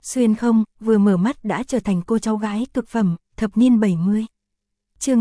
xuyên không, vừa mở mắt đã trở thành cô cháu gái cực phẩm, thập niên 70. Chương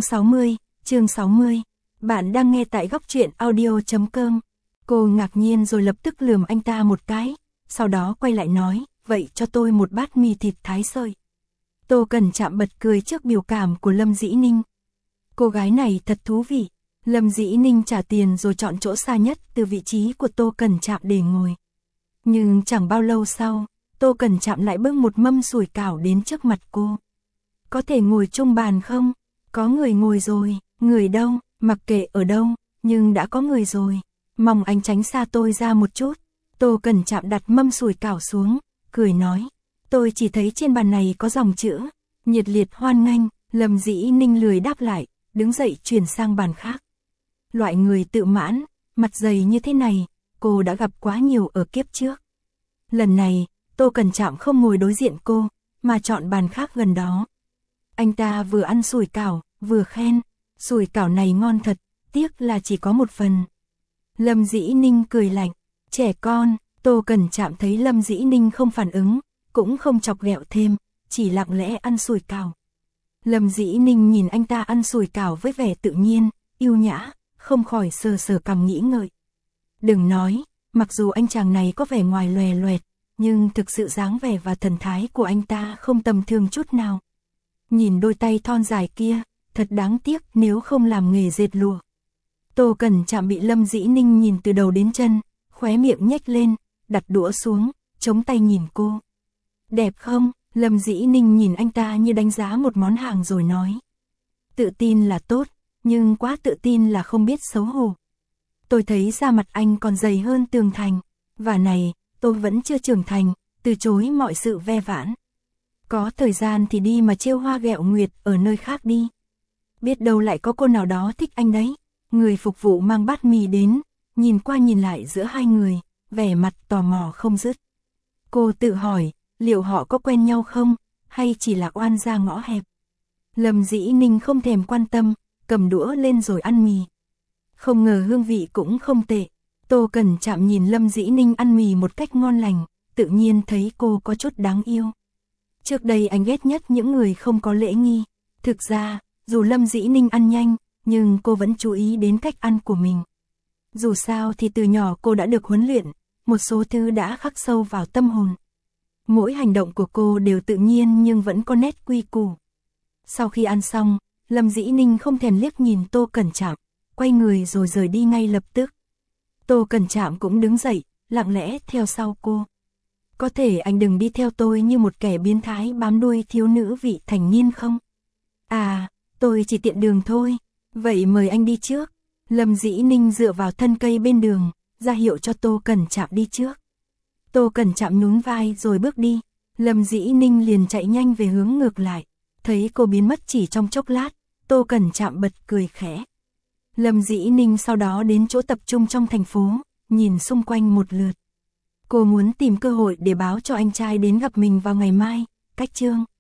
60. Bạn đang nghe tại góc truyện audio.com. Cô ngạc nhiên rồi lập tức lườm anh ta một cái, sau đó quay lại nói, vậy cho tôi một bát mì thịt thái sợi. Tô Cẩn Trạm bật cười trước biểu cảm của Lâm Dĩ Ninh. Cô gái này thật thú vị. Lâm Dĩ Ninh trả tiền rồi chọn chỗ xa nhất từ vị trí của Tô Cẩn Trạm để ngồi. Nhưng chẳng bao lâu sau, Tô Cẩn Trạm lại bưng một mâm sủi cảo đến trước mặt cô. Có thể ngồi chung bàn không? Có người ngồi rồi, người đâu, mặc kệ ở đâu, nhưng đã có người rồi. Mong anh tránh xa tôi ra một chút. Tô Cẩn Trạm đặt mâm sủi cảo xuống, cười nói. Tôi chỉ thấy trên bàn này có dòng chữ, nhiệt liệt hoan nghênh. Lâm Dĩ Ninh lười đáp lại, đứng dậy chuyển sang bàn khác. Loại người tự mãn, mặt dày như thế này, cô đã gặp quá nhiều ở kiếp trước. Lần này, Tô Cẩn Trạm không ngồi đối diện cô, mà chọn bàn khác gần đó. Anh ta vừa ăn sủi cảo, vừa khen, sủi cảo này ngon thật, tiếc là chỉ có một phần. Lâm Dĩ Ninh cười lạnh, trẻ con. Tô Cẩn Trạm thấy Lâm Dĩ Ninh không phản ứng, cũng không chọc ghẹo thêm, chỉ lặng lẽ ăn sủi cảo. Lâm Dĩ Ninh nhìn anh ta ăn sủi cảo với vẻ tự nhiên, yêu nhã, không khỏi sờ sờ cằm nghĩ ngợi. Đừng nói, mặc dù anh chàng này có vẻ ngoài lòe loẹt, nhưng thực sự dáng vẻ và thần thái của anh ta không tầm thường chút nào. Nhìn đôi tay thon dài kia, thật đáng tiếc nếu không làm nghề dệt lụa. Tô Cẩn Trạm bị Lâm Dĩ Ninh nhìn từ đầu đến chân, khóe miệng nhếch lên, đặt đũa xuống, chống tay nhìn cô. Đẹp không? Lâm Dĩ Ninh nhìn anh ta như đánh giá một món hàng rồi nói. Tự tin là tốt, nhưng quá tự tin là không biết xấu hổ. Tôi thấy da mặt anh còn dày hơn tường thành, và này, tôi vẫn chưa trưởng thành, từ chối mọi sự ve vãn. Có thời gian thì đi mà trêu hoa ghẹo nguyệt ở nơi khác đi. Biết đâu lại có cô nào đó thích anh đấy. Người phục vụ mang bát mì đến, nhìn qua nhìn lại giữa hai người, vẻ mặt tò mò không dứt. Cô tự hỏi, liệu họ có quen nhau không, hay chỉ là oan gia ngõ hẹp. Lâm Dĩ Ninh không thèm quan tâm, cầm đũa lên rồi ăn mì. Không ngờ hương vị cũng không tệ. Tô Cẩn Trạm nhìn Lâm Dĩ Ninh ăn mì một cách ngon lành, tự nhiên thấy cô có chút đáng yêu. Trước đây anh ghét nhất những người không có lễ nghi. Thực ra, dù Lâm Dĩ Ninh ăn nhanh, nhưng cô vẫn chú ý đến cách ăn của mình. Dù sao thì từ nhỏ cô đã được huấn luyện, một số thứ đã khắc sâu vào tâm hồn. Mỗi hành động của cô đều tự nhiên nhưng vẫn có nét quy củ. Sau khi ăn xong, Lâm Dĩ Ninh không thèm liếc nhìn Tô Cẩn Trạm, quay người rồi rời đi ngay lập tức. Tô Cẩn Trạm cũng đứng dậy, lặng lẽ theo sau cô. Có thể anh đừng đi theo tôi như một kẻ biến thái bám đuôi thiếu nữ vị thành niên không? À, tôi chỉ tiện đường thôi, vậy mời anh đi trước. Lâm Dĩ Ninh dựa vào thân cây bên đường, ra hiệu cho Tô Cẩn Trạm đi trước. Tô Cẩn Trạm nhún vai rồi bước đi, Lâm Dĩ Ninh liền chạy nhanh về hướng ngược lại. Thấy cô biến mất chỉ trong chốc lát, Tô Cẩn Trạm bật cười khẽ. Lâm Dĩ Ninh sau đó đến chỗ tập trung trong thành phố, nhìn xung quanh một lượt. Cô muốn tìm cơ hội để báo cho anh trai đến gặp mình vào ngày mai, cách chương.